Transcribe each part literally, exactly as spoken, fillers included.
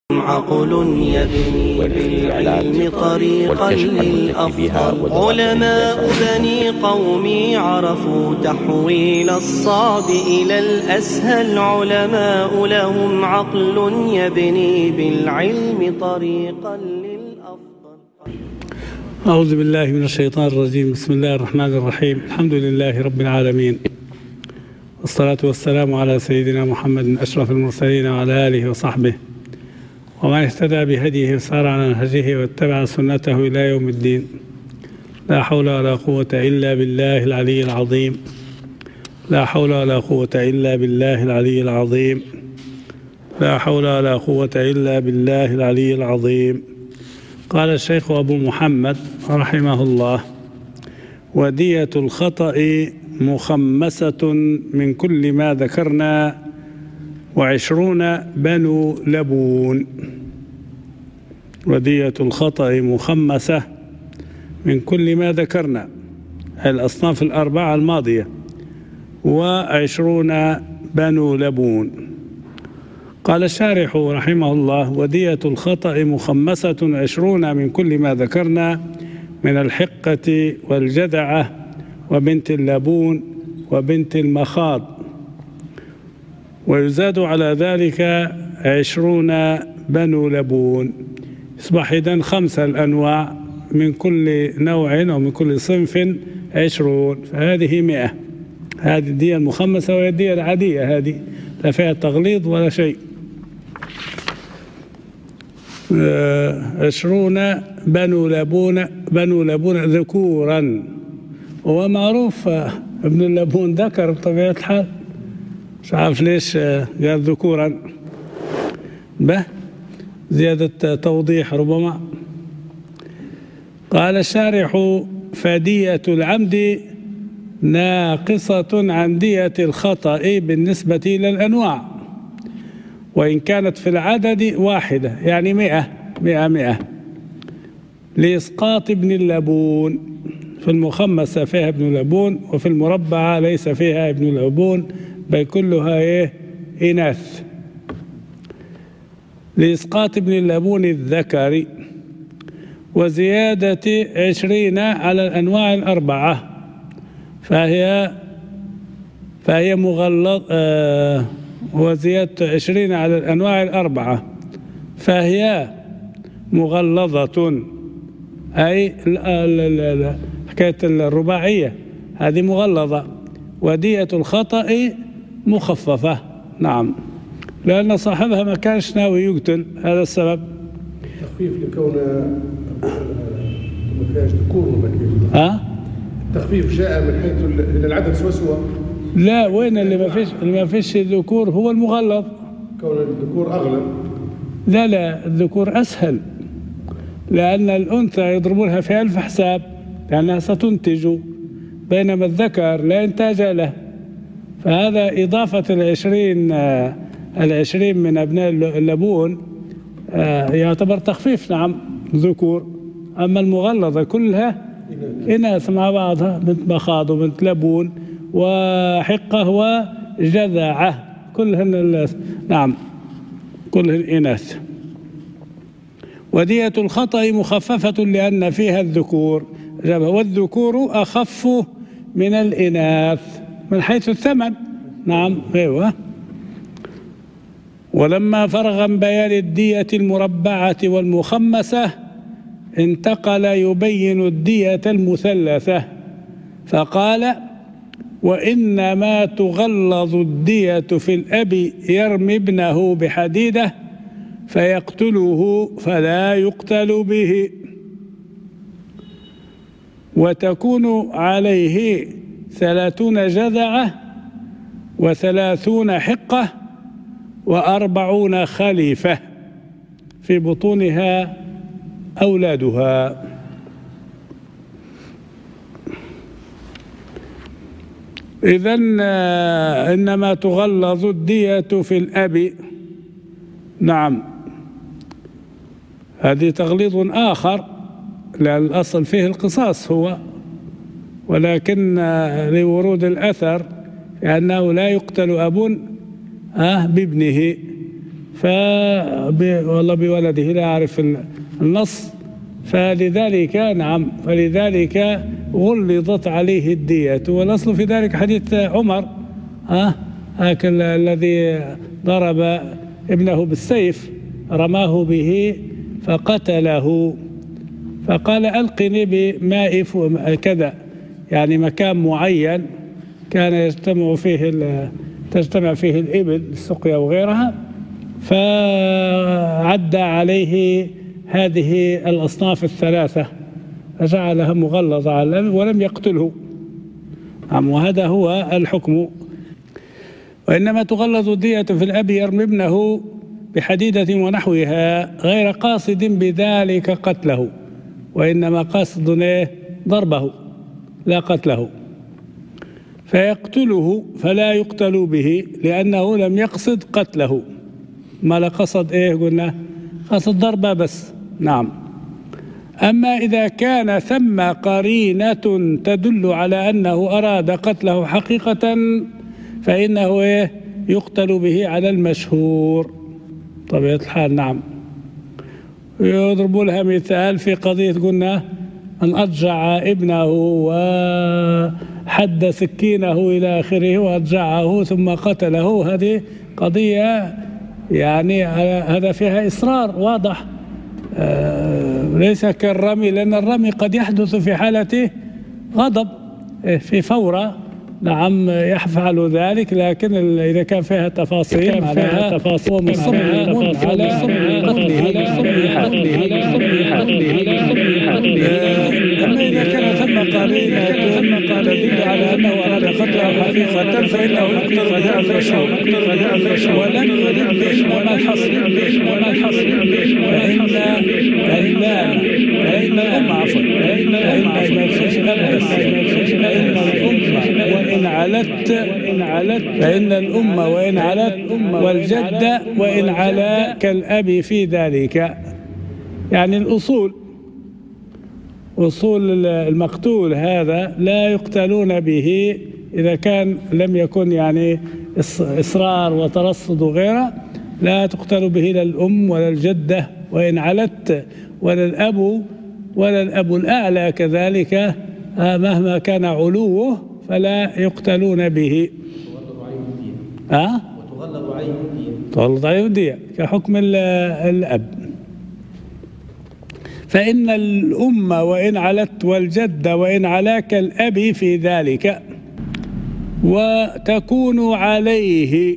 عقل يبني بالعلم طريقا للأفضل. علماء بني قومي عرفوا تحويل الصعب إلى الأسهل. علماء لهم عقل يبني بالعلم طريقا للأفضل. أعوذ بالله من الشيطان الرجيم. بسم الله الرحمن الرحيم. الحمد لله رب العالمين، والصلاة والسلام على سيدنا محمد أشرف المرسلين وعلى آله وصحبه ومن اهتدى بهديه وسار على نهجه واتبع سنته إلى يوم الدين. لا حول ولا قوة إلا بالله العلي العظيم. لا حول ولا قوة إلا بالله العلي العظيم. لا حول ولا قوة إلا بالله العلي العظيم. قال الشيخ أبو محمد رحمه الله: ودية الخطأ مخمسة من كل ما ذكرنا وعشرون بنو لبون. ودية الخطأ مخمسة من كل ما ذكرنا، الأصناف الأربعة الماضية، وعشرون بنو لبون. قال الشارح رحمه الله: ودية الخطأ مخمسة عشرون من كل ما ذكرنا من الحقة والجذعة وبنت اللبون وبنت المخاض، ويزاد على ذلك عشرون بنو لبون. يصبح إذن خمسة الأنواع، من كل نوع ومن كل صنف عشرون، فهذه مئة. هذه الدية المخمسة، وهي الدية العادية، هذه لا فيها تغليظ ولا شيء. عشرون بنو لبون بنو لبون ذكورا. ومعروف ابن اللبون ذكر بطبيعة الحال، مش عارف ليش قال ذكورا، به زيادة توضيح ربما. قال الشارح: فدية العمد ناقصة عن دية الخطأ بالنسبة إلى الأنواع، وإن كانت في العدد واحدة، يعني مئة مئة مئة، لإسقاط ابن اللبون. في المخمسة فيها ابن لبون، وفي المربعة ليس فيها ابن لبون، بل كلها ايه؟ إناث. لإسقاط ابن اللبون الذكري، وزيادة عشرين على الأنواع الأربعة، فهي فهي مغلظ آه وزيادة عشرين على الأنواع الأربعة فهي مغلظة، أي حكاية الرباعية هذه مغلظة. ودية الخطأ مخففة، نعم، لأن صاحبها ما كانش ناوي يقتل، هذا السبب. تخفيف لكون ما فيهاش ذكور ولا كيف؟ ها؟ التخفيف جاء من حيث ان العدد سوا سوا. لا، وين اللي ما فيش اللي ما فيش ذكور هو المغلظ. كون الذكور أغلب. لا لا، الذكور أسهل، لأن الأنثى يضربونها في ألف حساب لأنها ستنتج، بينما الذكر لا إنتاج له. فهذا إضافة العشرين العشرين من أبناء اللبون يعتبر تخفيف، نعم، ذكور. أما المغلظة كلها إناث مع بعضها، بنت مخاض وبنت لبون وحقة وجذعة، كلهن نعم كلهن إناث. ودية الخطأ مخففة لأن فيها الذكور، والذكور أخف من الإناث من حيث الثمن، نعم، أيوة. ولما فرغ من بيان الدية المربعة والمخمسة انتقل يبين الدية المثلثة، فقال: وإنما تغلظ الدية في الأب يرمي ابنه بحديدة فيقتله فلا يقتل به، وتكون عليه ثلاثون جذعة وثلاثون حقة وأربعون خليفة في بطونها أولادها. إذن إنما تغلظ الدية في الأب، نعم، هذه تغليظ آخر، لأن الأصل فيه القصاص هو، ولكن لورود الأثر لأنه لا يقتل أب آه بابنه، ف والله بولده لا أعرف النص، فلذلك نعم فلذلك غلظت عليه الدية. والأصل في ذلك حديث عمر ها هكذا الذي ضرب ابنه بالسيف رماه به فقتله، فقال ألقني بماء كذا، يعني مكان معين كان يجتمع فيه تجتمع فيه الإبل السقيا وغيرها، فعد عليه هذه الأصناف الثلاثة فجعلها مغلظة على الأب ولم يقتله. نعم وهذا هو الحكم. وإنما تغلظ الدية في الأب يرمي ابنه بحديدة ونحوها غير قاصد بذلك قتله، وإنما قاصد ضربه لا قتله، فيقتله فلا يقتل به لأنه لم يقصد قتله. ما لا قصد إيه قلنا؟ قصد ضربه بس. نعم. أما إذا كان ثم قرينة تدل على أنه أراد قتله حقيقة فإنه إيه يقتل به على المشهور طبيعة الحال. نعم. يضرب لها مثال في قضية قلنا أن أضجع ابنه وحد سكينه إلى آخره وأضجعه ثم قتله، هذه قضية يعني هذا فيها إصرار واضح، آه ليس كالرمي، لأن الرمي قد يحدث في حالة غضب في فورة. نعم يفعل ذلك، لكن إذا كان فيها تفاصيل فيها تفاصيل ومصمم على قتله. أما إذا كان ثم قرينة تدل على أنه أراد قتله حقيقة فإنه يقتل بها المشهور ولم يرد بإنما الحصر وما الحصر فإن فإن الأمة عفوا فإن الأمة وإن علت فإن الأمة وإن علت والجدة وإن علا كالأب في ذلك. يعني الأصول أصول المقتول هذا لا يقتلون به إذا كان لم يكن يعني إصرار وترصد وغيره، لا تقتل به لا الأم ولا الجدة وإن علت ولا الأب ولا الأب الأعلى كذلك مهما كان علوه فلا يقتلون به. أه؟ وتغلظ عليهم الدية. تغلظ عليهم الدية كحكم الأب. فإن الأم وإن علت والجد وإن علاك الأب في ذلك، وتكون عليه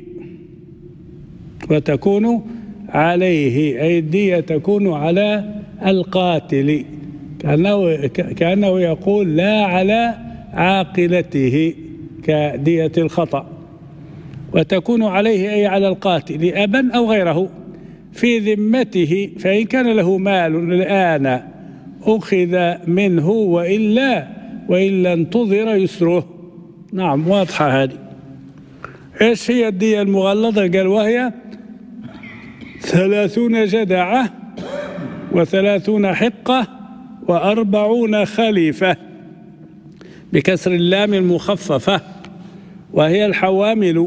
وتكون عليه أي الدية تكون على القاتل، كأنه كأنه يقول لا على عاقلته كدية الخطأ. وتكون عليه أي على القاتل أبا أو غيره في ذمته، فإن كان له مال الآن أخذ منه وإلا وإلا انتظر يسره. نعم واضحة هذه. إيش هي الدية المغلظة؟ قال وهي ثلاثون جدعة وثلاثون حقة وأربعون خليفة بكسر اللام المخففة، وهي الحوامل.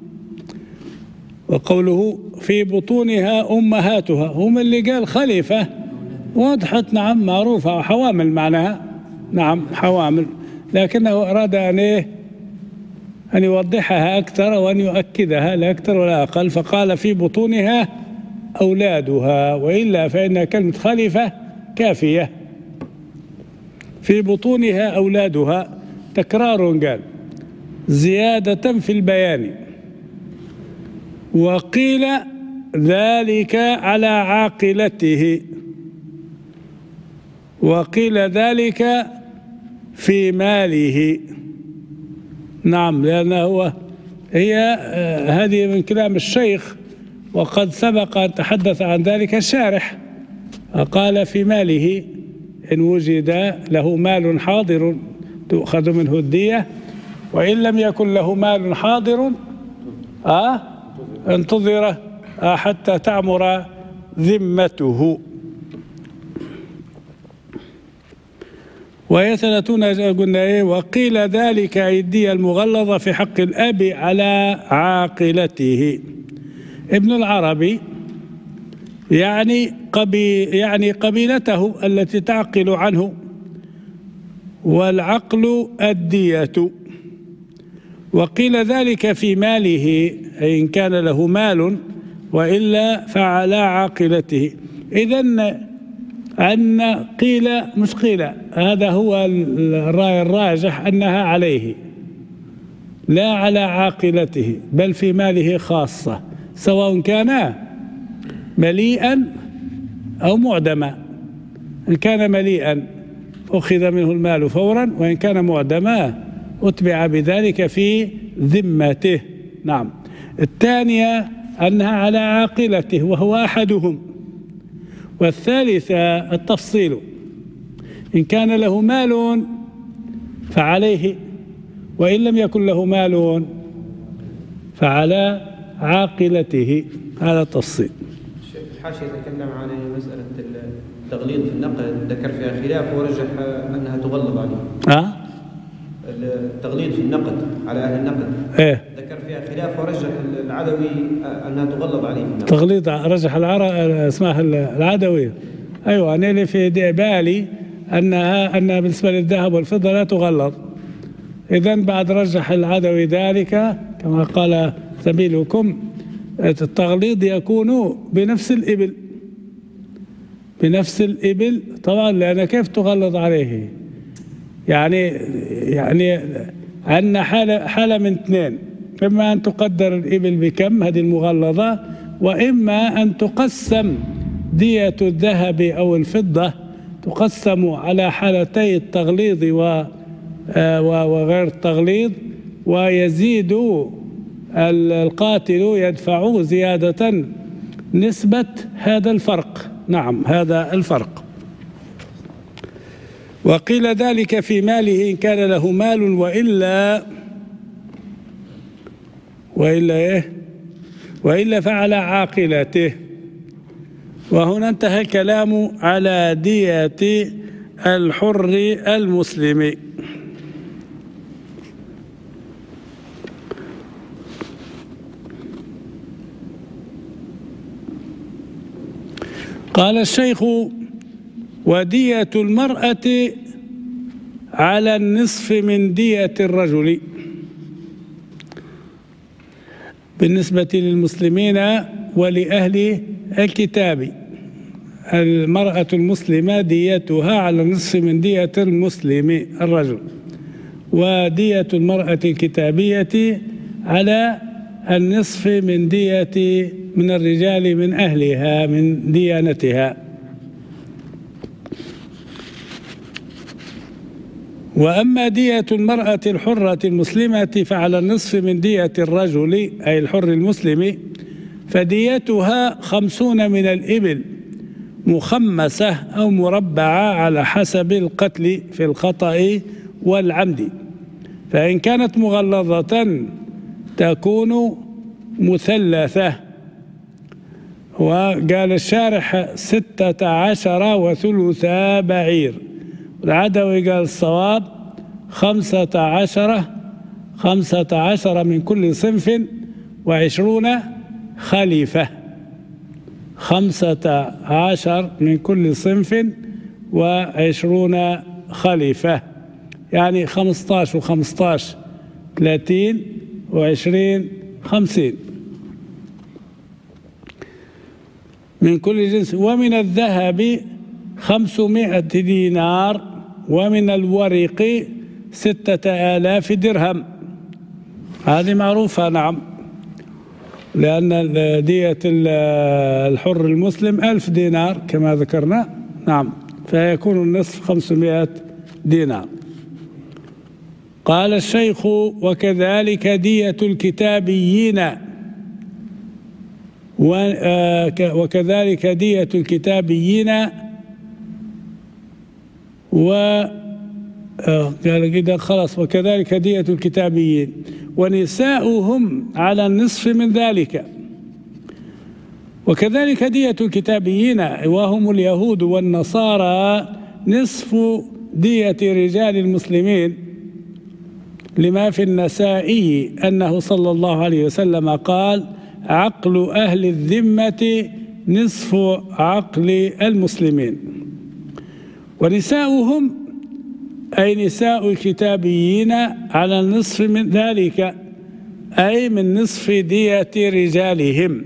وقوله في بطونها أمهاتها، هم اللي قال خليفة وضحت. نعم معروفة حوامل معناها. نعم حوامل، لكنه أراد أن إيه أن يوضحها أكثر وأن يؤكدها لا أكثر ولا أقل، فقال في بطونها أولادها، وإلا فإن كلمة خليفة كافية. في بطونها أولادها تكرار قال زيادة في البيان، وقيل ذلك على عاقلته، وقيل ذلك في ماله. نعم لأنه هو هي آه هذه من كلام الشيخ، وقد سبق أن تحدث عن ذلك الشارح، قال في ماله إن وجد له مال حاضر تؤخذ منه الدية، وإن لم يكن له مال حاضر آه انتظر آه حتى تعمر ذمته. وهي ثلاثون قلنا إيه. وقيل ذلك الدية المغلظة في حق الأب على عاقلته. ابن العربي يعني قبي يعني قبيلته التي تعقل عنه، والعقل الدية. وقيل ذلك في ماله، أي إن كان له مال، وإلا فعلى عاقلته. إذن أن قيل مش قيل، هذا هو الرأي الراجح، أنها عليه لا على عاقلته، بل في ماله خاصة، سواء كان مليئا أو معدما. إن كان مليئا أخذ منه المال فورا، وإن كان معدما أتبع بذلك في ذمته. نعم. الثانية أنها على عاقلته وهو أحدهم. والثالثة التفصيل، إن كان له مال فعليه، وإن لم يكن له مال فعلى عاقلته. هذا التفصيل. الحاشية تكلم عن مسألة التغليظ في النقد، ذكر فيها خلاف ورجح أنها تغلظ عليه. أه؟ التغليظ في النقد على أهل النقد، إيه؟ ذكر فيها خلاف ورجح العدوي أنها تغلظ عليه في النقد. تغليظ رجح اسمها العدوي. أيوة، أنا اللي في بالي أنها أنها بالنسبة للذهب والفضة لا تغلظ. إذن بعد رجح العدوي ذلك كما قال زميلكم، التغليظ يكون بنفس الإبل، بنفس الإبل طبعا، لأن كيف تغلظ عليه؟ يعني يعني عندنا حالة حالة من اثنين، إما أن تقدر الإبل بكم هذه المغلظة، وإما أن تقسم دية الذهب أو الفضة، تقسم على حالتي التغليظ وغير التغليظ، ويزيد القاتل يدفع زيادة نسبة هذا الفرق. نعم، هذا الفرق. وقيل ذلك في ماله إن كان له مال، وإلا وإلا إيه وإلا فعلى عاقلته. وهنا انتهى الكلام على دية الحر المسلم. قال الشيخ: ودية المرأة على النصف من دية الرجل. بالنسبة للمسلمين ولأهل الكتاب، المرأة المسلمة ديتها على النصف من دية المسلم الرجل، ودية المرأة الكتابية على النصف من دية من الرجال من أهلها من ديانتها. وأما دية المرأة الحرة المسلمة فعلى النصف من دية الرجل أي الحر المسلم، فديتها خمسون من الإبل مخمسة أو مربعة على حسب القتل في الخطأ والعمد. فإن كانت مغلظة تكون مثلثة. وقال الشارح ستة عشر وثلثا بعير، والعدوي قال الصواب خمسة عشر خمسة عشر من كل صنف وعشرون خليفة. خمسة عشر من كل صنف وعشرون خليفة، يعني خمسة عشر وخمسة عشر ثلاثين وعشرين خمسين من كل جنس. ومن الذهب خمسمائة دينار، ومن الورق ستة آلاف درهم. هذه معروفة. نعم، لأن دية الحر المسلم ألف دينار كما ذكرنا. نعم، فيكون النصف خمسمائة دينار. قال الشيخ: وكذلك دية الكتابيين، وكذلك دية الكتابيين و قال كده خلاص، وكذلك دية الكتابيين ونساؤهم على النصف من ذلك. وكذلك دية الكتابيين وهم اليهود والنصارى نصف دية رجال المسلمين، لما في النسائي أنه صلى الله عليه وسلم قال: عقل أهل الذمة نصف عقل المسلمين. ونساؤهم أي نساء الكتابيين على النصف من ذلك، أي من نصف دية رجالهم.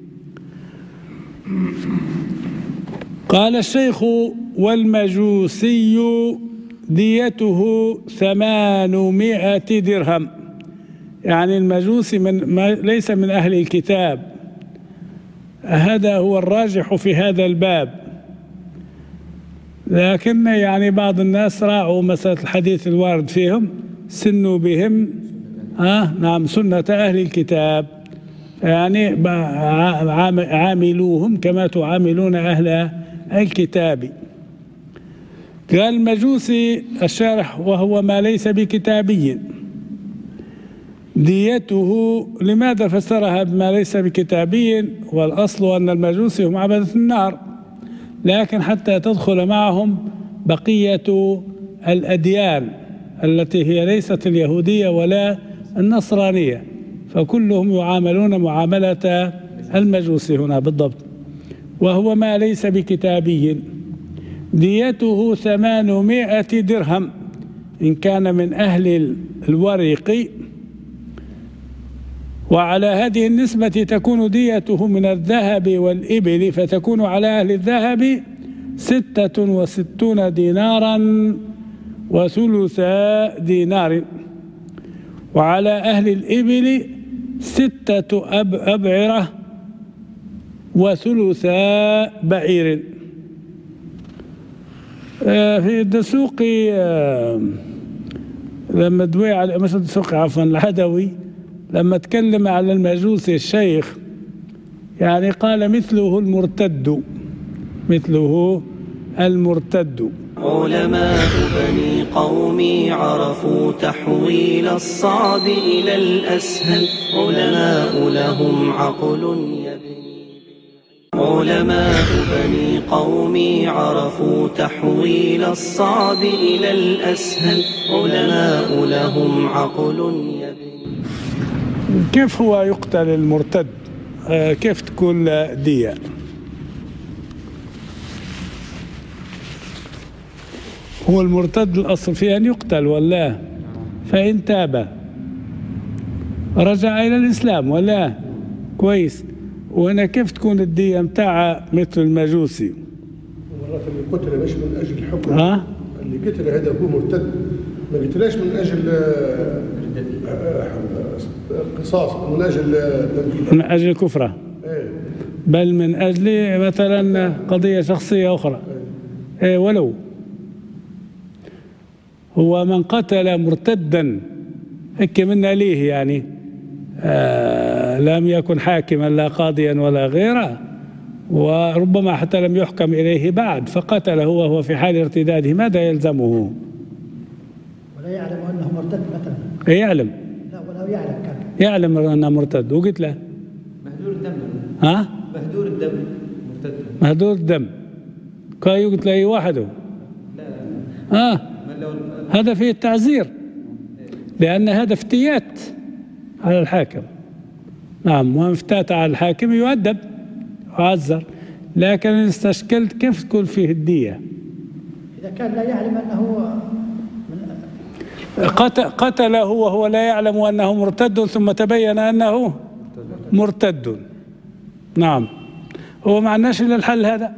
قال الشيخ: والمجوسي ديته ثمانمائة درهم، يعني المجوسي من ليس من أهل الكتاب، هذا هو الراجح في هذا الباب. لكن يعني بعض الناس راعوا مسألة الحديث الوارد فيهم، سنوا بهم آه نعم سنة أهل الكتاب، يعني عاملوهم كما تعاملون أهل الكتاب. قال المجوسي الشارح: وهو ما ليس بكتابي ديته. لماذا فسرها بما ليس بكتابي؟ والأصل أن المجوسي هم عبدة النار، لكن حتى تدخل معهم بقية الأديان التي هي ليست اليهودية ولا النصرانية، فكلهم يعاملون معاملة المجوسي هنا بالضبط. وهو ما ليس بكتابي ديته ثمانمائة درهم إن كان من أهل الورق، وعلى هذه النسبة تكون ديته من الذهب والإبل، فتكون على أهل الذهب ستة وستون دينارا وثلثا دينار، وعلى أهل الإبل ستة أب أبعرة وثلثا بعير. في الدسوقي لما دوي على مش الدسوقي عفوا العدوي لما تكلم على المجوسي الشيخ يعني قال: مثله المرتد، مثله المرتد. علماء بني قومي عرفوا تحويل الصعب إلى الأسهل، علماء لهم عقل يبني. علماء بني قومي عرفوا تحويل الصعب إلى الأسهل، علماء لهم عقل يبني. كيف هو يقتل المرتد؟ آه كيف تكون دية؟ هو المرتد الأصل فيه أن يقتل ولا؟ فإن تاب رجع إلى الإسلام ولا؟ كويس. وهنا كيف تكون الدية متاع مثل المجوسي؟ مرات اللي قتل مش من أجل الحكم، ها؟ اللي قتل هذا هو مرتد، ما قتلش من أجل قصاص، من أجل من أجل كفرة، بل من أجل مثلا قضية شخصية أخرى. إيه ولو هو من قتل مرتدا هيك منا ليه يعني آه لم يكن حاكما لا قاضيا ولا غيره، وربما حتى لم يحكم إليه بعد فقتله وهو في حال ارتداده، ماذا يلزمه؟ ولا يعلم أنه مرتد مثلا. يعلم، لا ولا يعلم كان يعلم أنه مرتد وقلت له مهدور الدم. ها؟ مهدور الدم مرتد. مهدور الدم كاي قلت له وحده. لا ها؟ هذا فيه التعزير، لأن هذا افتيات على الحاكم. نعم، ومن افتات على الحاكم يؤدب ويعزر. لكن إن استشكلت كيف تكون فيه الدية؟ إذا كان لا يعلم أنه من قتله وهو لا يعلم أنه مرتد ثم تبين أنه مرتد. نعم، هو ما عندناش إلا الحل هذا.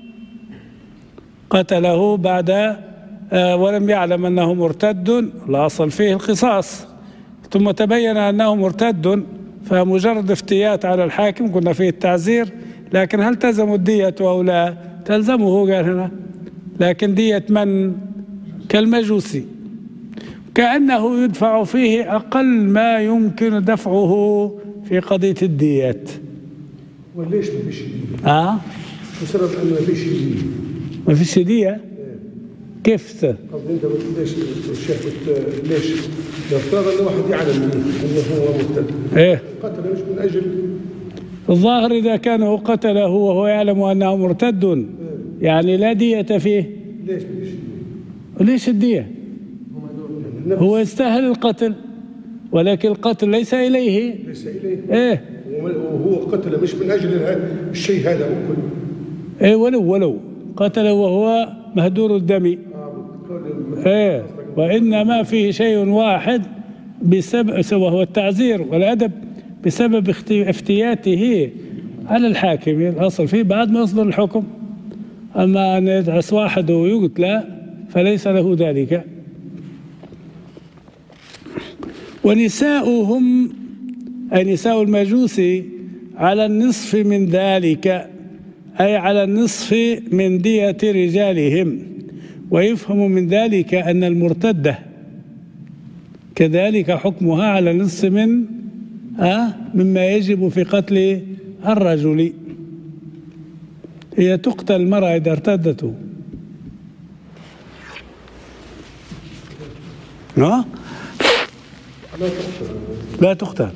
قتله بعد آه ولم يعلم أنه مرتد، الأصل فيه القصاص، ثم تبين أنه مرتد، فمجرد افتيات على الحاكم قلنا فيه التعزير. لكن هل تلزم الدية أو لا؟ تلزمه قال هنا، لكن دية من؟ كالمجوسي، كأنه يدفع فيه أقل ما يمكن دفعه في قضية الديات. وليش ما فيش دية؟ آه؟ بسبب أنه ما فيش دية. ما فيش دية؟ كيف؟ قصدي أنت ليش الشيخ ليش؟ نفترض أن واحد يعلم أنه هو مرتد. إيه؟ قتله مش من أجل الظاهر إذا كان هو قتله وهو يعلم أنه مرتد يعني لا دية فيه. ليش ما فيش دية؟ وليش الدية؟ هو يستاهل القتل، ولكن القتل ليس إليه. ليس إليه. إيه؟ وهو قتل مش من أجل الشيء هذا ممكن. إيه ولو ولو قتل وهو مهدور الدم. إيه وإنما فيه شيء واحد بسبب وهو التعزير والأدب بسبب افتياته على الحاكم. الأصل فيه بعد ما يصدر الحكم، أما أن يدعس واحد ويقتل فليس له ذلك. ونساؤهم أي نساء المجوس على النصف من ذلك، أي على النصف من دية رجالهم. ويفهم من ذلك أن المرتدة كذلك حكمها على النصف من آه مما يجب في قتل الرجل. هي تقتل المرأة إذا ارتدته. لا لا تقتل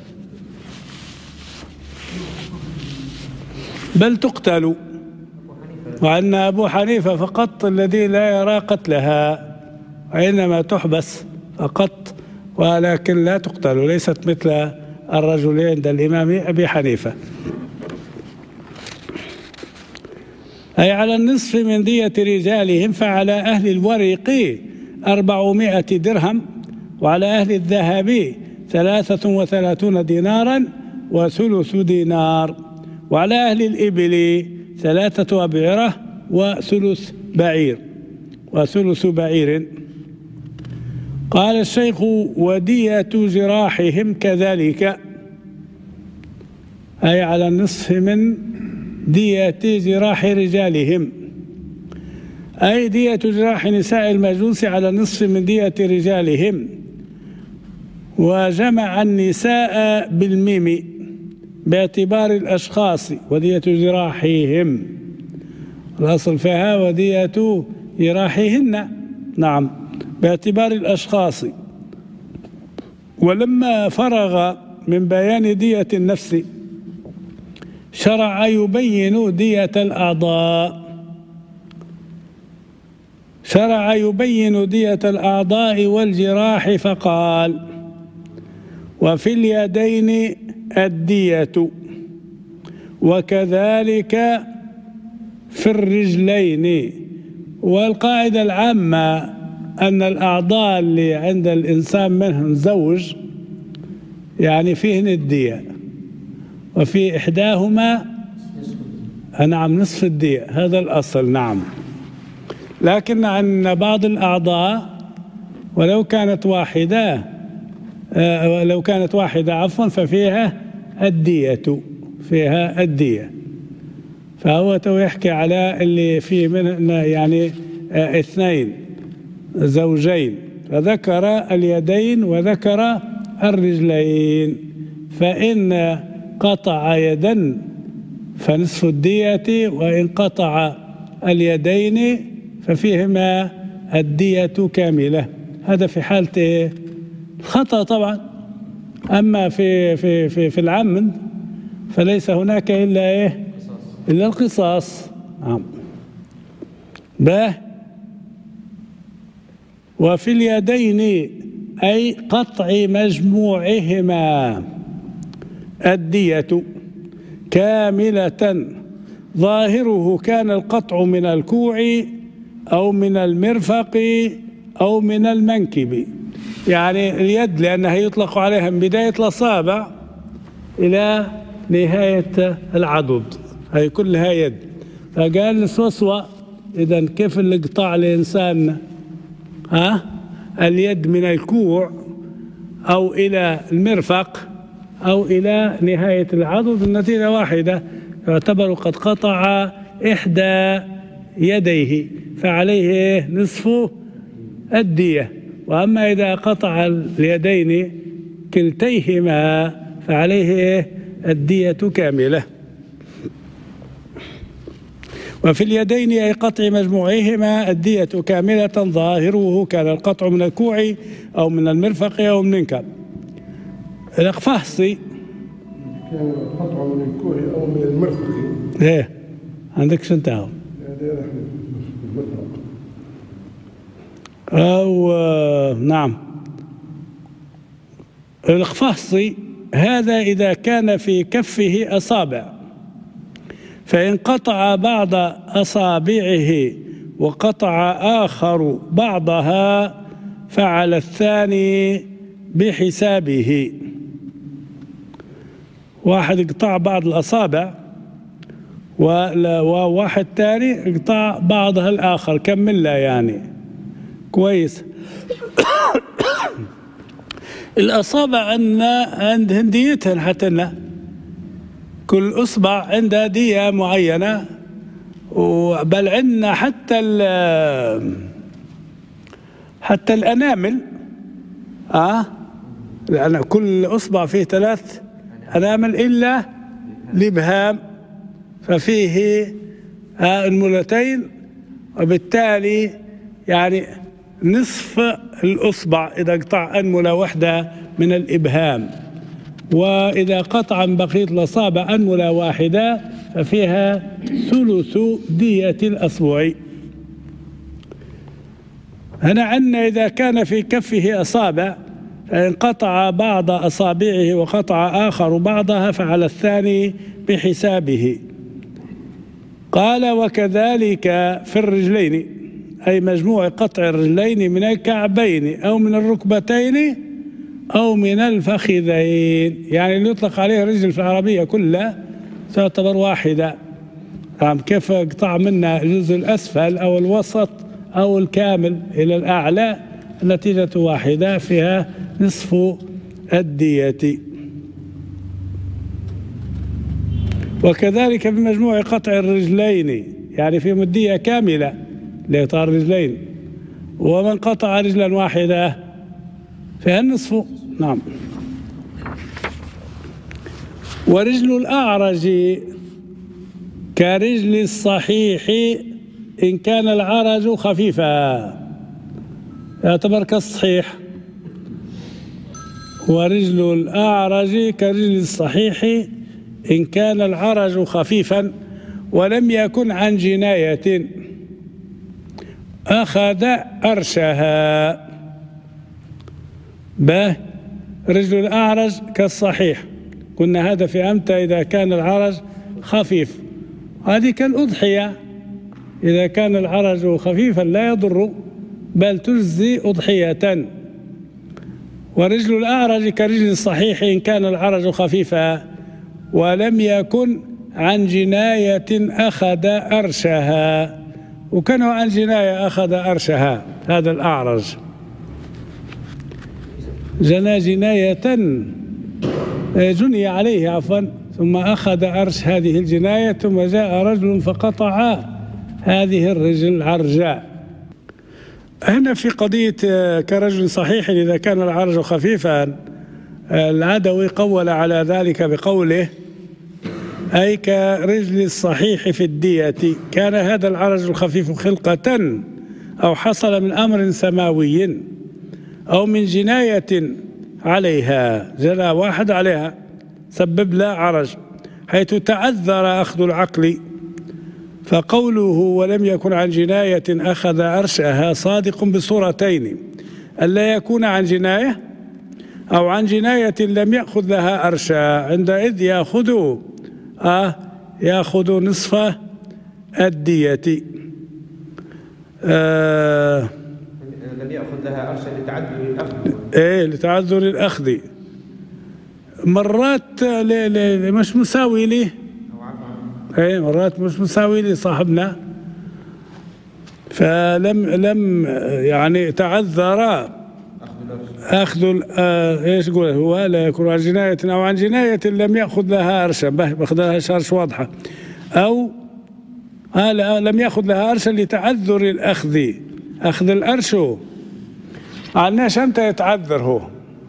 بل تقتل. وأن أبو حنيفة فقط الذي لا يرى قتلها، وإنما تحبس فقط ولكن لا تقتل، ليست مثل الرجل عند الإمام أبي حنيفة. أي على النصف من دية رجالهم. فعلى أهل الورق أربعمائة درهم، وعلى أهل الذهب ثلاثة وثلاثون دينارا وثلث دينار، وعلى أهل الإبل ثلاثة أبعرة وثلث بعير وثلث بعير. قال الشيخ: ودية جراحهم كذلك، أي على النصف من دية جراح رجالهم، أي دية جراح نساء المجوس على النصف من دية رجالهم. وجمع النساء بالميم باعتبار الأشخاص، ودية جراحهم الأصل فيها ودية جراحهن، نعم، باعتبار الأشخاص. ولما فرغ من بيان دية النفس شرع يبين دية الأعضاء شرع يبين دية الأعضاء والجراح، فقال: وفي اليدين الدية، وكذلك في الرجلين. والقاعدة العامة أن الأعضاء اللي عند الإنسان منهم زوج يعني فيهن الدية، وفي إحداهما نعم نصف الدية، هذا الأصل. نعم، لكن عن بعض الأعضاء ولو كانت واحدة آه لو كانت واحدة عفوا ففيها الدية فيها الدية. فهو تو يحكي على اللي فيه من يعني آه اثنين زوجين، فذكر اليدين وذكر الرجلين. فإن قطع يدا فنصف الدية، وإن قطع اليدين ففيهما الدية كاملة. هذا في حالة الخطأ طبعا. أما في في في في العمد فليس هناك إلا إيه؟ إلا القصاص. نعم. به وفي اليدين أي قطع مجموعهما الدية كاملة، ظاهره كان القطع من الكوع أو من المرفق أو من المنكب. يعني اليد لأنها يطلق عليها من بداية الأصابع إلى نهاية العضد، هي كلها يد. فقال السوسوة إذا كيف اللي قطع الإنسان ها اليد من الكوع أو إلى المرفق أو إلى نهاية العضد، النتيجة واحدة، يعتبر قد قطع إحدى يديه فعليه نصف الدية. وأما إذا قطع اليدين كلتيهما فعليه الدية كاملة. وفي اليدين أي قطع مجموعهما الدية كاملة، ظاهره كان القطع من الكوع أو من المرفق أو من المنكب. الأقفاصي كان القطع من الكوع أو من المرفق. إيه عندك شو انتهوا؟ أو نعم. الأقفاصي هذا إذا كان في كفه أصابع، فإن قطع بعض أصابعه وقطع آخر بعضها فعلى الثاني بحسابه. واحد يقطع بعض الأصابع وواحد تاني يقطع بعضها الآخر، كملها يعني كويس. الأصابع عندنا عند هنديتهن حتى كل أصبع عندها دية معينة، بل عندنا حتى حتى الأنامل آه لأن كل أصبع فيه ثلاث أنامل إلا الإبهام، ففيه آه أنملتين، وبالتالي يعني نصف الأصبع إذا قطع أنملة واحدة من الإبهام، وإذا قطع بقية الأصابع أنملة واحدة ففيها ثلث دية الأصبع. هنا عندنا إذا كان في كفه أصابع فإن قطع بعض أصابعه وقطع آخر بعضها فعلى الثاني بحسابه. قال وكذلك في الرجلين، أي مجموع قطع الرجلين من الكعبين أو من الركبتين أو من الفخذين، يعني اللي يطلق عليه رجل في العربية كلها تعتبر واحدة. نعم، كيف قطع منها الجزء الأسفل أو الوسط أو الكامل إلى الأعلى النتيجة واحدة، فيها نصف الدية. وكذلك بمجموع قطع الرجلين، يعني في مدية كاملة لقطع الرجلين، ومن قطع رجلا واحدة فيها النصف. نعم. ورجل الأعرج كرجل الصحيح إن كان العرج خفيفا، يعتبر كالصحيح. ورجل الأعرج كرجل الصحيح إن كان العرج خفيفا ولم يكن عن جناية أخذ أرشها. به رجل الأعرج كالصحيح، قلنا هذا في أمتى إذا كان العرج خفيف، هذه كالأضحية إذا كان العرج خفيفا لا يضر بل تجزي أضحية. ورجل الأعرج كرجل الصحيح إن كان العرج خفيفا ولم يكن عن جناية أخذ أرشها، وكان عن جناية أخذ أرشها هذا الأعرج، جنى جناية جني عليه عفوا ثم أخذ أرش هذه الجناية، ثم جاء رجل فقطع هذه الرجل العرجاء. هنا في قضية كرجل صحيح إذا كان العرج خفيفا، العدوي قول على ذلك بقوله أي كرجل الصحيح في الدية، كان هذا العرج الخفيف خلقة أو حصل من أمر سماوي أو من جناية عليها، جنى واحد عليها سبب لا عرج حيث تعذر أخذ العقل. فقوله ولم يكن عن جناية أخذ أرشها صادق بصورتين، ألا يكون عن جناية أو عن جناية لم يأخذ لها أرشا، عندئذ يأخذ آه يأخذ نصف الدية. آه لم يأخذ لها أرشا لتعذر الأخذ. إيه لتعذر الأخذ، مرات مش مساوي لي، ايه مرات مش مساوي لي صاحبنا، فلم لم يعني تعذر اخذ آه ايش يقول هو لا يكون عن جناية او عن جناية لم ياخذ لها ارشا، باخذ لها شرش واضحه، او آه لم ياخذ لها ارشا لتعذر الاخذ. اخذ الارش عناش امتى يتعذر هو؟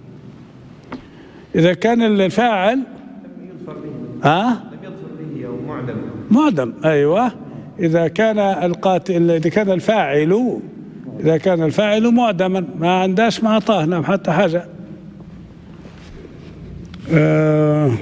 اذا كان الفاعل ها آه؟ معدم. معدم ايوه، اذا كان القاتل اذا كان الفاعل اذا كان الفاعل معدما ما عنداش معطاه نعم حتى حاجه. آه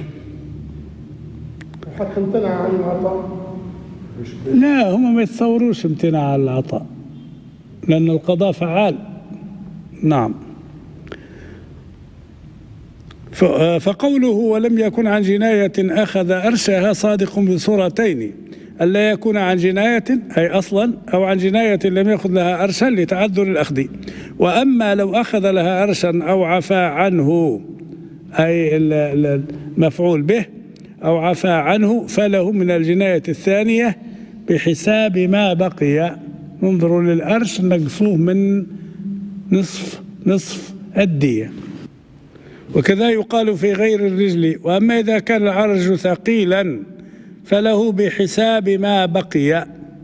حتى امتنع عن العطاء. لا هم ما يتصوروش امتناع عن العطاء لان القضاء فعال. نعم. فقوله ولم يكن عن جناية أخذ أرشها صادق بصورتين: ألا يكون عن جناية أي أصلا، أو عن جناية لم يأخذ لها أرشا لتعذر الأخذ. وأما لو أخذ لها أرشا أو عفى عنه أي المفعول به أو عفى عنه فله من الجناية الثانية بحساب ما بقي. انظروا للأرش نقصوه من نصف نصف الدية. وكذا يقال في غير الرجل: وأما إذا كان العرج ثقيلا فله بحساب ما بقي.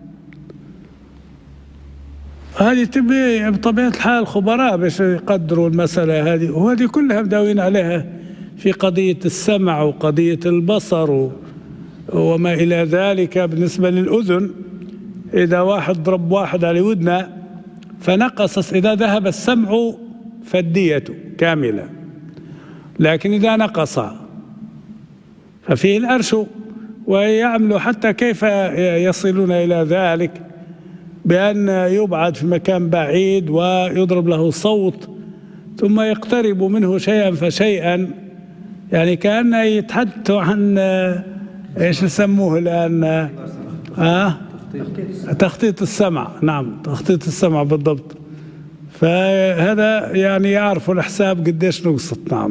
هذه تبي بطبيعة الحال خبراء باش يقدروا المسألة هذه، وهذه كلها مداوين عليها في قضية السمع وقضية البصر وما إلى ذلك. بالنسبة للأذن، إذا واحد ضرب واحد على ودنه فنقص، إذا ذهب السمع فالدية كاملة، لكن إذا نقص ففيه الأرش. ويعملوا حتى كيف يصلون إلى ذلك، بأن يبعد في مكان بعيد ويضرب له صوت ثم يقترب منه شيئا فشيئا، يعني كأنه يتحدثوا عن ايش يسموه الآن آه؟ تخطيط السمع. نعم، تخطيط السمع بالضبط. فهذا يعني يعرفوا الحساب قديش نقصت. نعم.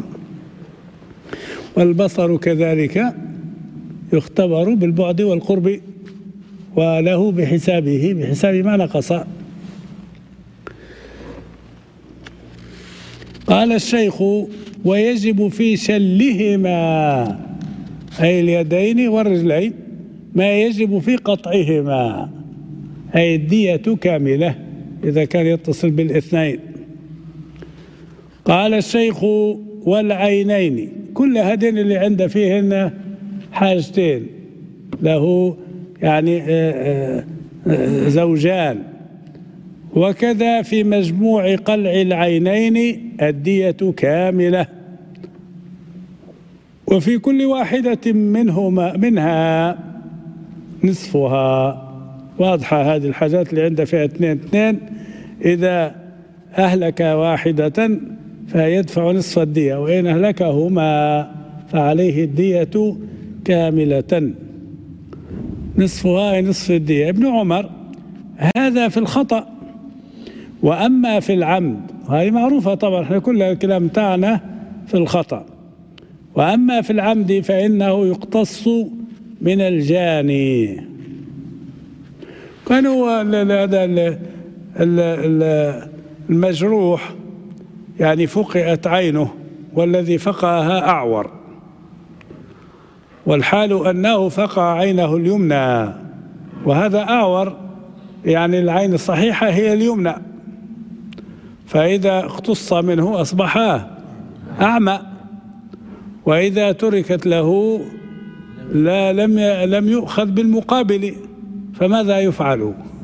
والبصر كذلك يختبر بالبعد والقرب وله بحسابه بحساب ما نقص. قال الشيخ: ويجب في شلهما أي اليدين والرجلين ما يجب في قطعهما أي الدية كاملة إذا كان يتصل بالاثنين. قال الشيخ: والعينين، كل هذين اللي عنده فيهن حاجتين، له يعني زوجان. وكذا في مجموع قلع العينين الدية كاملة، وفي كل واحدة منهما منها نصفها. واضحة هذه الحاجات اللي عنده فيها اثنين اثنين، إذا أهلك واحدة فيدفع نصف الدية، وإن أهلكهما فعليه الدية كاملة. نصفها نصف الدية. ابن عمر: هذا في الخطأ، وأما في العمد، هذه معروفة طبعا، احنا كل الكلام تاعنا في الخطأ. وأما في العمد فإنه يقتص من الجاني. كان هو هذا المجروح يعني فقئت عينه، والذي فقأها أعور، والحال أنه فقأ عينه اليمنى، وهذا أعور، يعني العين الصحيحة هي اليمنى، فإذا اقتص منه أصبح أعمى. وإذا تركت له لا لم لم يؤخذ بالمقابل، فماذا يفعل؟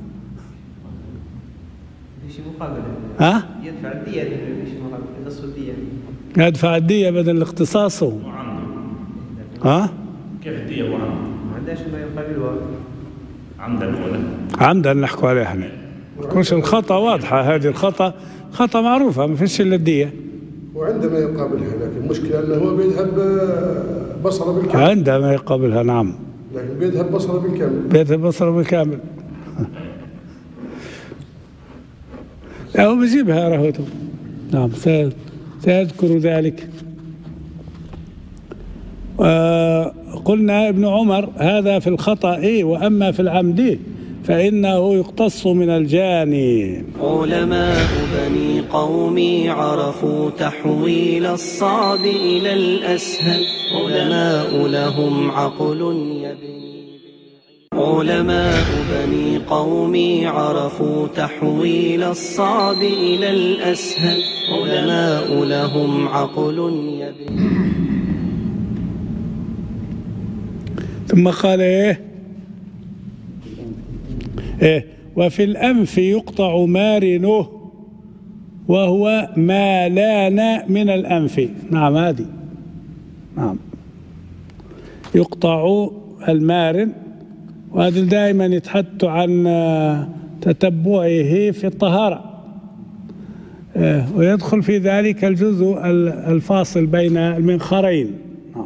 ايش مقابل؟ ها؟ يدفع الدية. ايش مقابل؟ نصف الدية. يدفع الدية بدل الاختصاص. ها؟ كيف الدية وعمد؟ ما عندهاش ما يقابلها. عمدا ولا؟ عمدا نحكوا عليه احنا. كونش الخطأ واضحة، هذه الخطأ خطأ معروفة، ما فيش إلا الدية. وعندما يقابلها، لكن المشكلة أنه هو بيذهب بصره بالكامل. عندما يقابلها نعم، لكن بيذهب بصره بالكامل. بيذهب بصره بالكامل. هو بيجيبها رهوته. نعم، سيذكر ذلك. آه قلنا ابن عمر: هذا في الخطأ إيه، وأما في العمد فإنه يقتص من الجاني. علماء بني قومي عرفوا تحويل الصعب إلى الأسهل. علماء لهم عقل يبني. علماء بني قومي عرفوا تحويل الصعب إلى الأسهل. علماء لهم عقل يبني. ثم قال إيه؟ إيه؟ وفي الأنف يقطع مارنه وهو ما لان من الأنف. نعم، هذه نعم، يقطع المارن، وهذا دائما يتحدث عن تتبعه في الطهارة. ويدخل في ذلك الجزء الفاصل بين المنخرين. نعم.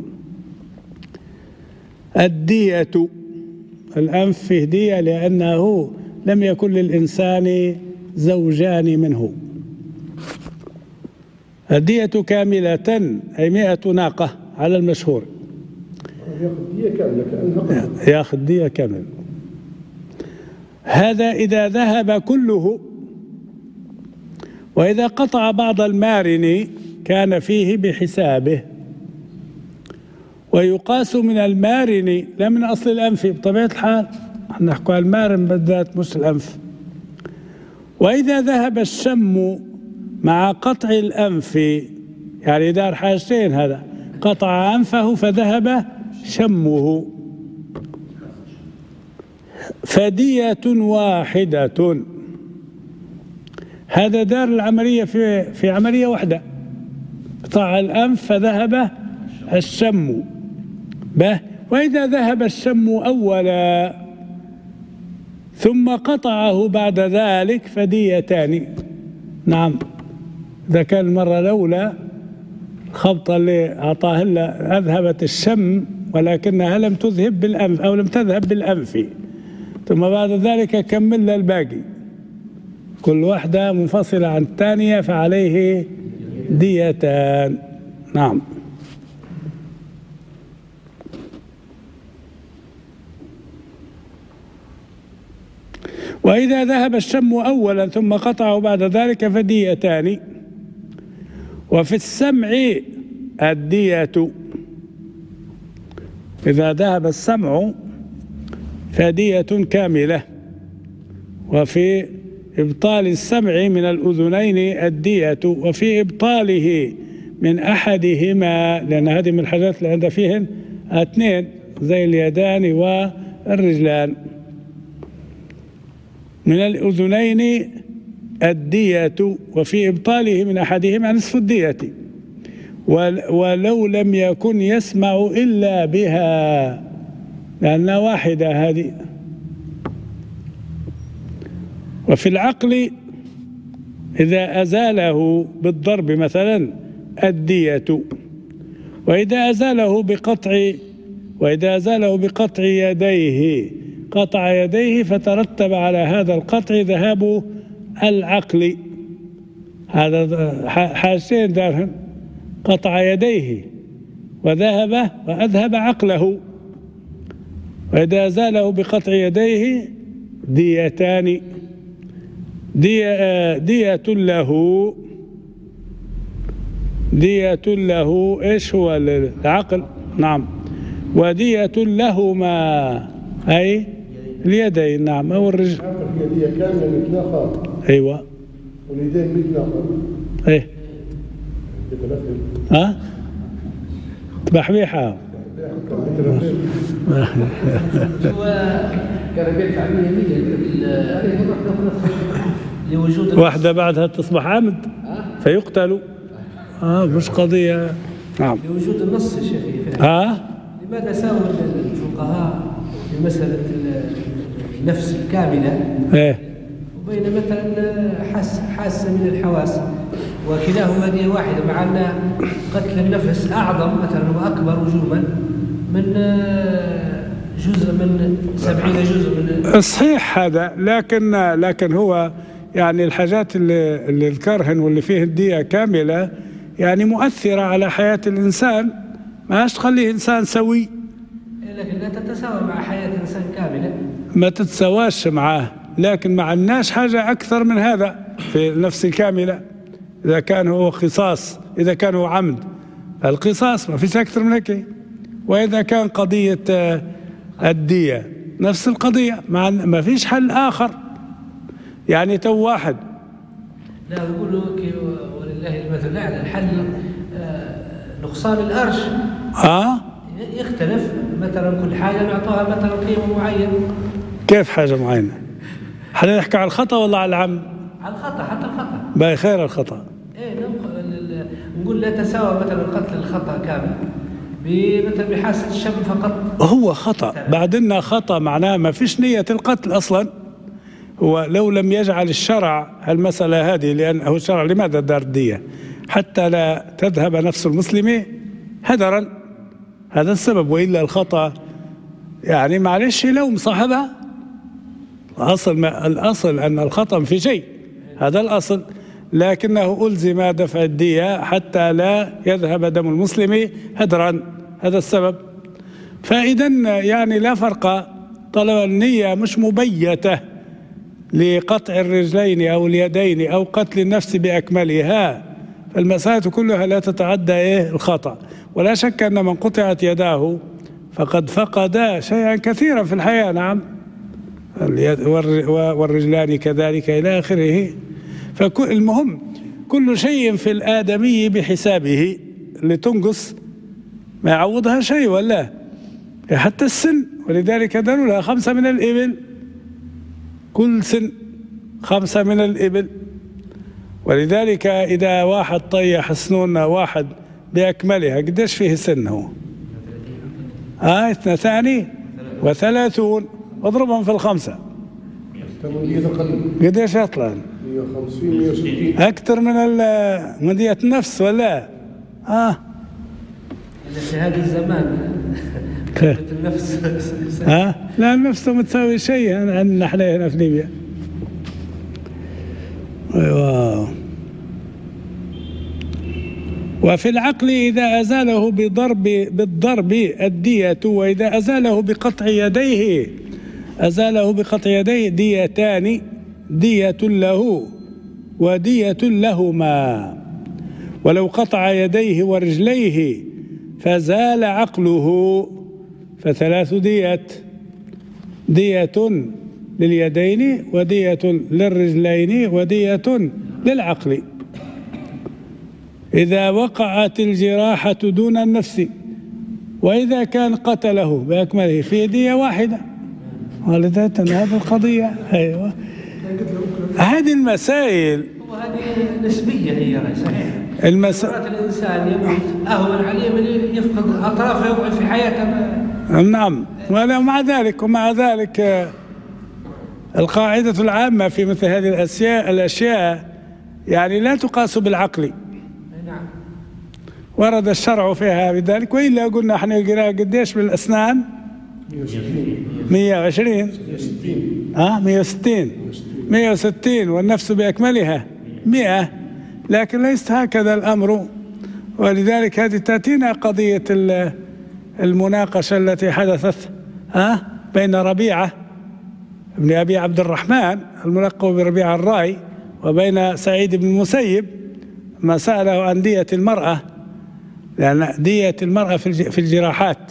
الدية، الأنف فيه دية لأنه لم يكن للإنسان زوجان منه. الدية كاملة أي مئة ناقة على المشهور. ياخذ دية كاملة كأنها ياخذ دية كاملة. هذا إذا ذهب كله، وإذا قطع بعض المارن كان فيه بحسابه، ويقاس من المارن لا من أصل الأنف. بطبيعة الحال نحن نحكي عن المارن بالذات مش الأنف. وإذا ذهب الشم مع قطع الأنف، يعني دار حاجتين، هذا قطع أنفه فذهب شمه، فدية واحدة. هذا دار العملية في في عملية واحدة، قطع الأنف فذهب الشم به. وإذا ذهب الشم أولا ثم قطعه بعد ذلك فديتان. نعم، إذا كان المرة الأولى الخبطة اللي أعطاها لها أذهبت الشم ولكنها لم تذهب بالأنف أو لم تذهب بالأنف، ثم بعد ذلك كمل الباقي، كل واحدة منفصلة عن الثانية فعليه ديتان. نعم. وإذا ذهب الشم أولا ثم قطعه بعد ذلك فديتان. وفي السمع الدية، إذا ذهب السمع فدية كاملة. وفي إبطال السمع من الأذنين الدية، وفي إبطاله من أحدهما، لأن هذه من الحاجات اللي عندها فيهن اثنين زي اليدان والرجلان، من الأذنين الدية، وفي إبطاله من أحدهما نصف الدية، ولو لم يكن يسمع إلا بها، لأنها واحدة هذه. وفي العقل إذا أزاله بالضرب مثلا الدية، وإذا أزاله بقطع وإذا أزاله بقطع يديه، قطع يديه فترتب على هذا القطع ذهاب العقل. هذا حاجتين دارهم، قطع يديه وذهب وأذهب عقله. وإذا أزاله بقطع يديه ديتان، دية, دية له دية له إيش هو العقل؟ نعم. ودية لهما أي اليدين. نعم، أو الرجل. هي دية كاملة مثل آخر. أيوة. واليدين مثل آخر. إيه. ها؟ تبحبيحة. كان بيدفع مية مية لوجود واحدة بعدها تصبح عمد فيقتلوا. آه مش قضية. نعم. لوجود النص يا شيخ. آه لماذا ساووا الفقهاء في مسألة النفس الكاملة إيه وبين مثلا حاسة حاسة من الحواس وكلاهما دية واحدة، مع أن قتل النفس أعظم مثلا وأكبر وجوبا من جزء من سبعين جزء من. صحيح هذا، لكن لكن هو يعني الحاجات اللي اللي ذكرهن واللي فيه الدية كاملة يعني مؤثرة على حياة الإنسان، ما عادش تخليه إنسان سوي. لكن لا تتساوى مع حياة إنسان كاملة. ما تتساواش معاه، لكن مع الناس حاجة أكثر من هذا في النفس الكاملة. إذا كان هو قصاص، إذا كان هو عمد القصاص ما فيش أكثر من هيك. وإذا كان قضية الدية نفس القضية، مع ما فيش حل آخر. يعني تو واحد لا يقولوا ولله المثل الأعلى، الحل نقصان الأرش آه يختلف، مثلا كل حاجة نعطوها مثلا قيمة معينة. كيف حاجة معينة؟ حنا نحكي على الخطأ ولا على العمد؟ على الخطأ، حتى الخطأ. باي خير الخطأ. ايه نقول لا تساوى مثلا قتل الخطأ كامل مثلا بحاسة الشم فقط. هو خطأ، بعدنا خطأ معناه ما فيش نية القتل أصلا، هو لو لم يجعل الشرع المسألة هذه، لأنه الشرع لماذا دار الدية؟ حتى لا تذهب نفس المسلم هدرا، هذا السبب، وإلا الخطأ يعني معلش لوم صاحبها. الأصل, ما الأصل أن الخطأ في شيء، هذا الأصل، لكنه ألزم دفع الدية حتى لا يذهب دم المسلم هدرا، هذا السبب. فإذا يعني لا فرق، طالما النية مش مبيتة لقطع الرجلين أو اليدين أو قتل النفس بأكملها، فالمسألة كلها لا تتعدى إيه الخطأ. ولا شك أن من قطعت يداه فقد فقد شيئا كثيرا في الحياة، نعم، والرجلان كذلك إلى آخره. فالمهم كل شيء في الآدمي بحسابه، اللي تنقص ما يعوضها شيء ولا حتى السن، ولذلك داروا لها خمسة من الإبل، كل سن خمسة من الإبل. ولذلك إذا واحد طيح سنون واحد بأكملها قديش فيه سنه؟ آه اثنتان وثلاثون، واضربهم في الخمسة قديش يطلع؟ مئة وخمسين مئة وستين، أكثر من من دية النفس ولا؟ آه في هذا الزمان النفس آه لا، النفس ما تساوي شيء عندنا احنا هنا في ليبيا. أيوة. وفي العقل إذا أزاله بضرب بالضرب الدية، وإذا أزاله بقطع يديه أزاله بقطع يديه ديتان، دية له ودية لهما. ولو قطع يديه ورجليه فزال عقله فثلاث ديات، دية لليدين ودية للرجلين ودية للعقل. إذا وقعت الجراحة دون النفس، وإذا كان قتله بأكمله في دية واحدة. ولذلك هذه القضية. أيوة، هذه المسائل وهذه نسبية هي صحيح. المسائل الإنسان يموت أهون عليه من يفقد أطرافه يقعد في حياته. نعم، ومع ذلك ومع ذلك القاعدة العامة في مثل هذه الأشياء الأشياء يعني لا تقاس بالعقل. نعم. ورد الشرع فيها بذلك، وإلا قلنا احنا القراءة قديش بالأسنان؟ مئة وعشرين اه مئة وستين مئة وستين، والنفس بأكملها مئة. لكن ليس هكذا الأمر، ولذلك هذه تأتينا قضية المناقشة التي حدثت ها بين ربيعة ابن أبي عبد الرحمن الملقب بربيعة الرأي وبين سعيد بن المسيب، ما سأله عن دية المرأة، لأن دية المرأة في الجراحات،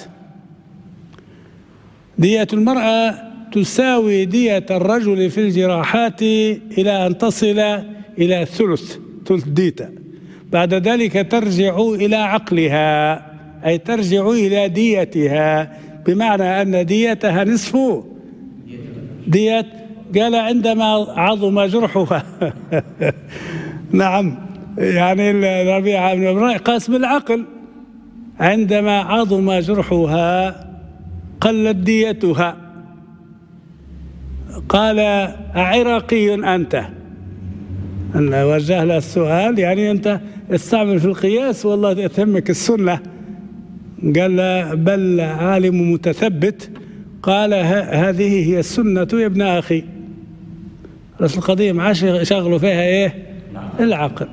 دية المرأة تساوي دية الرجل في الجراحات إلى أن تصل إلى الثلث، ثلث ديته. بعد ذلك ترجع إلى عقلها، أي ترجع إلى ديتها، بمعنى أن ديتها نصف دية. قال عندما عظم جرحها نعم، يعني الربيعة بن الرأي قاس بالعقل، عندما عظم جرحها قلت ديتها. قال أعراقي أنت؟ أن وجه له السؤال، يعني أنت استعمل في القياس والله تهمك السنة. قال له بل عالم متثبت. قال هذه هي السنة يا ابن أخي. بس القضية ما عادش يشغلوا فيها إيه؟ العقل.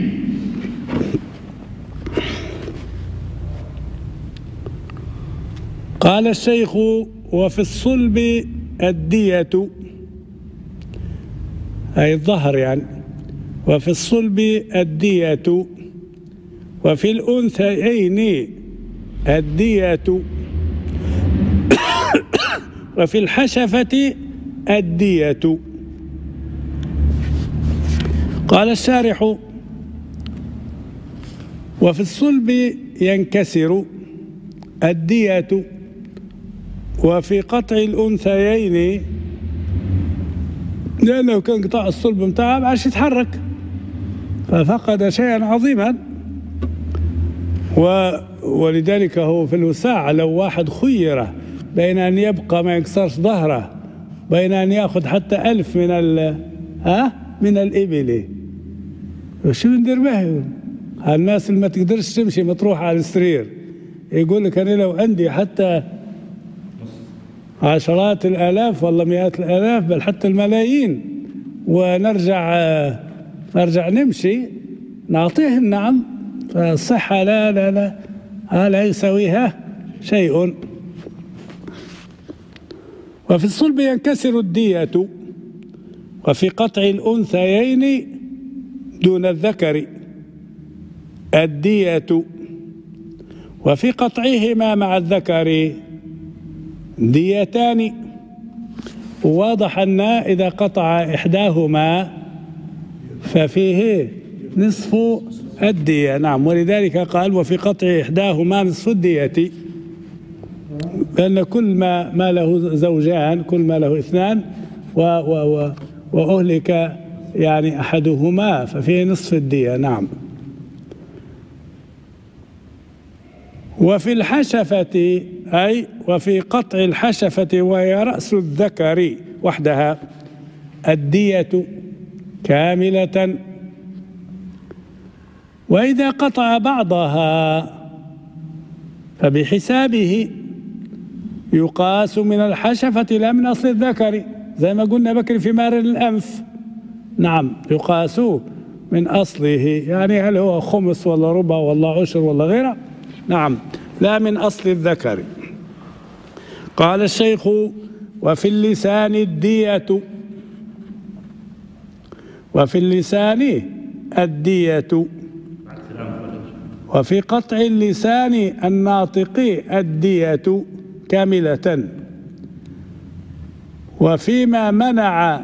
قال الشيخ وفي الصلب الدية، أي الظهر يعني، وفي الصلب الدية، وفي الأنثيين الدية، وفي الحشفة الدية. قال الشارح وفي الصلب ينكسر الدية، وفي قطع الأنثيين، لأنه كان قطاع الصلب متاعه ما عادش يتحرك ففقد شيئا عظيما. و ولذلك هو في الوساعة لو واحد خير بين أن يبقى ما يكسرش ظهره بين أن يأخذ حتى ألف من ال ها من الإبل. شو ندير به؟ الناس اللي ما تقدرش تمشي مطروحة على السرير يقول لك أنا لو عندي حتى عشرات الآلاف والله مئات الآلاف بل حتى الملايين ونرجع نرجع نمشي نعطيه النعم. فالصحة لا لا لا لا يساويها شيء. وفي الصلب ينكسر الدية وفي قطع الأنثيين دون الذكر الدية وفي قطعهما مع الذكر ديتان. واضح أن إذا قطع إحداهما ففيه نصف الدية. نعم، ولذلك قال وفي قطع إحداهما نصف الدية، لأن كل ما ما له زوجان كل ما له اثنان و و و وأهلك يعني أحدهما ففيه نصف الدية. نعم. وفي الحشفة أي وفي قطع الحشفة وهي رأس الذكر وحدها الدية كاملة. وإذا قطع بعضها فبحسابه يقاس من الحشفة لا من أصل الذكر، زي ما قلنا بكري في مار الأنف. نعم، يقاس من أصله، يعني هل هو خمس ولا ربع ولا عشر ولا غيره؟ نعم، لا من أصل الذكر. قال الشيخ وفي اللسان الدية وفي اللسان الدية وفي قطع اللسان الناطق الدية كاملة. وفيما منع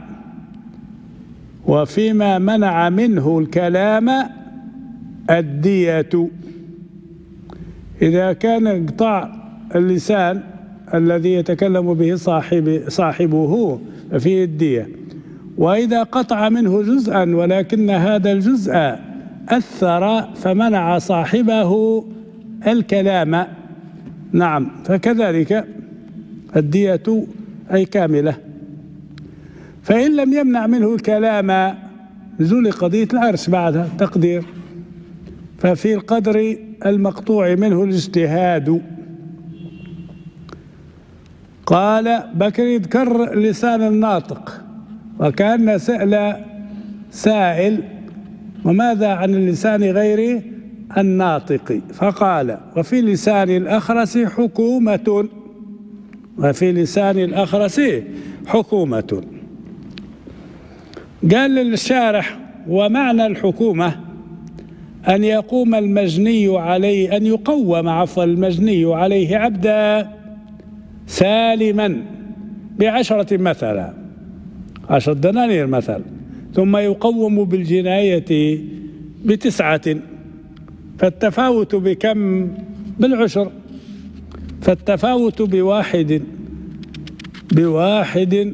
وفيما منع منه الكلام الدية. إذا كان قطع اللسان الذي يتكلم به صاحب صاحبه ففيه الدية. وإذا قطع منه جزءا ولكن هذا الجزء أثر فمنع صاحبه الكلام، نعم، فكذلك الدية أي كاملة. فإن لم يمنع منه الكلام نزول قضية العرش بعدها تقدير. ففي القدر المقطوع منه الاجتهاد. قال بكر يذكر لسان الناطق وكأن سأل سائل وماذا عن اللسان غير الناطق؟ فقال وفي لسان الأخرس حكومة وفي لسان الأخرس حكومة. قال للشارح ومعنى الحكومة أن يقوم المجني عليه أن يقوم عفوا المجني عليه عبدا سالما بعشرة مثلا عشرة دنانير مثلا، ثم يقوم بالجناية بتسعة، فالتفاوت بكم؟ بالعشر، فالتفاوت بواحد بواحد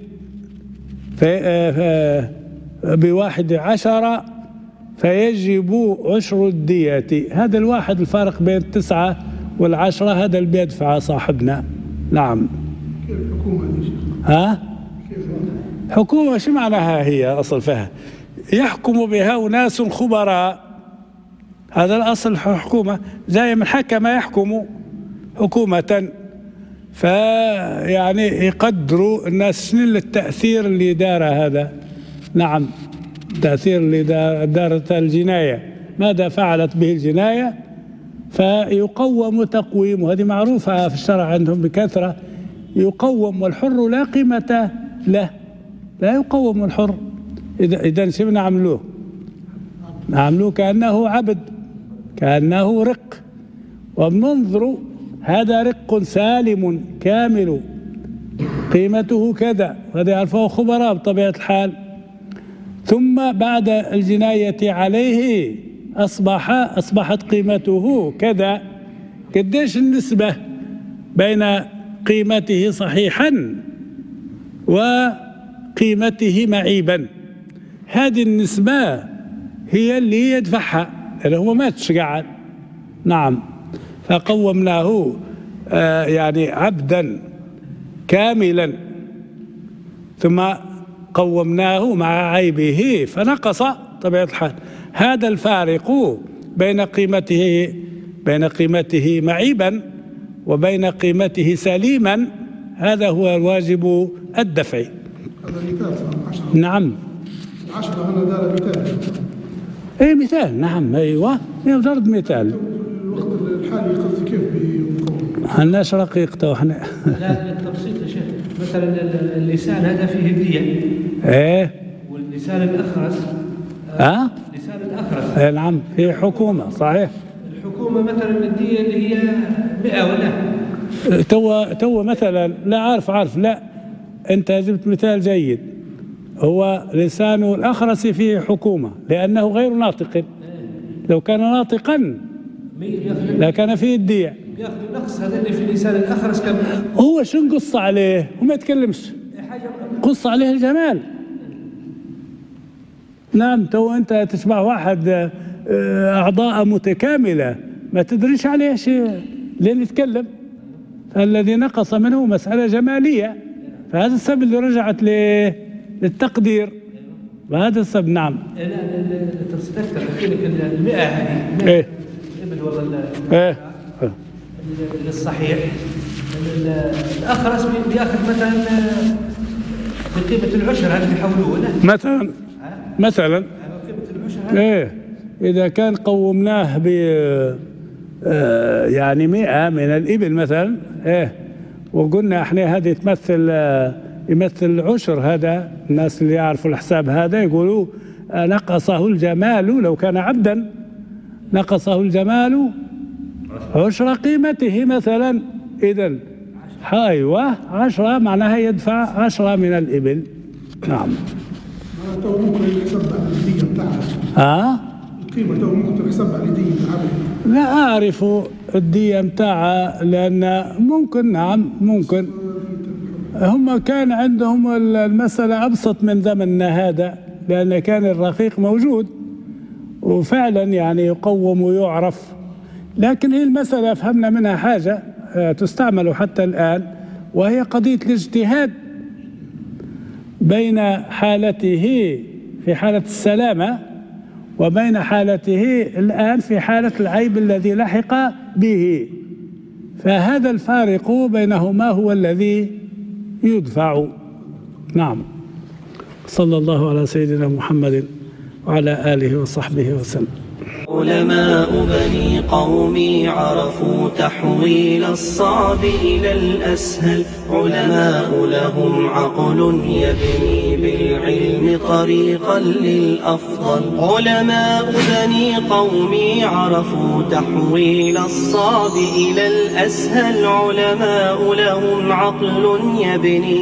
بواحد عشر فيجب عشر الدية. هذا الواحد الفارق بين التسعة والعشرة هذا اللي بيدفع صاحبنا. نعم. كيف الحكومة يا شيخ؟ ها؟ كيف حكومة شو معناها هي أصل فيها؟ يحكم بها أناس خبراء، هذا الأصل حكومة، زي من حكم يحكم حكومة. فيعني يقدروا الناس شنو التأثير اللي دار هذا. نعم، التأثير اللي دارت الجناية، ماذا فعلت به الجناية، فيقوم تقويم. وهذه معروفة في الشرع عندهم بكثرة، يقوم والحر لا قيمة له، لا يقوم الحر. إذا إذا شو نعملوه؟ نعملوه كأنه عبد، كأنه رق، وبننظر هذا رق سالم كامل قيمته كذا، هذا يعرفه خبراء بطبيعة الحال. ثم بعد الجناية عليه أصبح أصبحت قيمته كذا. قديش النسبة بين قيمته صحيحا وقيمته معيبا؟ هذه النسبة هي اللي يدفعها، لأنه هو ما تشقعد. نعم، فقومناه آه يعني عبدا كاملا، ثم قومناه مع عيبه فنقص طبيعة الحال. هذا الفارق بين قيمته بين قيمته معيبا وبين قيمته سليما، هذا هو الواجب الدفعي. هذا مثال عشرة. نعم. عشرة هنا دار مثال. اي مثال، نعم، ايوه، مجرد مثال. الوقت الحالي قصدي كيف بيقوم؟ حناش رقيقته وحنا. لا للتبسيط يا شيخ، مثلا اللسان هذا فيه الدية. ايه. واللسان الأخرس. ها؟ لسان الأخرس. ايه نعم، في حكومة صحيح. الحكومة مثلا الدية اللي هي مئة ولا؟ تو تو مثلا، لا عارف عارف لا انت جبت مثال جيد. هو لسانه الأخرس فيه حكومة لأنه غير ناطق. لو كان ناطقا لكان فيه الدية. ياخذ النقص هذا اللي في اللسان الأخرس كم؟ هو شو نقص عليه؟ هو ما يتكلمش، قص عليه الجمال. نعم، تو أنت تشبع واحد أعضاء متكاملة ما تدريش عليه شيء لين يتكلم. فالذي نقص منه مسألة جمالية، فهذا السبب اللي رجعت للتقدير، وهذا السبب. نعم. لا تستكثر لك المئة هذه ايه الإبل والله ايه للصحيح. الأخرس بياخذ مثلا بقيمة العشر، هذا بيحولوه مثلا مثلا قيمة العشر. ايه إذا كان قومناه ب آه يعني مئة من الإبل مثلا، ايه وقلنا احنا هذه تمثل آه يمثل عشر. هذا الناس اللي يعرفوا الحساب هذا يقولوا آه نقصه الجمال، لو كان عبدا نقصه الجمال عشر قيمته مثلا. إذن ايوه عشرة معناها يدفع عشرة من الإبل. نعم. تو ممكن يحسب على الدية بتاعها. اه القيمة تو ممكن تحسب على الدية بتاعها. لا أعرف الدية متاعها لأن ممكن، نعم ممكن. هم كان عندهم المسألة أبسط من زمننا هذا، لأن كان الرقيق موجود وفعلا يعني يقوم ويعرف. لكن هي المسألة فهمنا منها حاجة تستعمل حتى الآن، وهي قضية الاجتهاد بين حالته في حالة السلامة وبين حالته الآن في حالة العيب الذي لحق به. فهذا الفارق بينهما هو الذي يدفع. نعم. صلى الله على سيدنا محمد وعلى آله وصحبه وسلم. علماء بني قومي عرفوا تحويل الصعب إلى الأسهل. علماء لهم عقل يبني بالعلم طريقا للأفضل. علماء بني قومي عرفوا تحويل الصعب إلى الأسهل. علماء لهم عقل يبني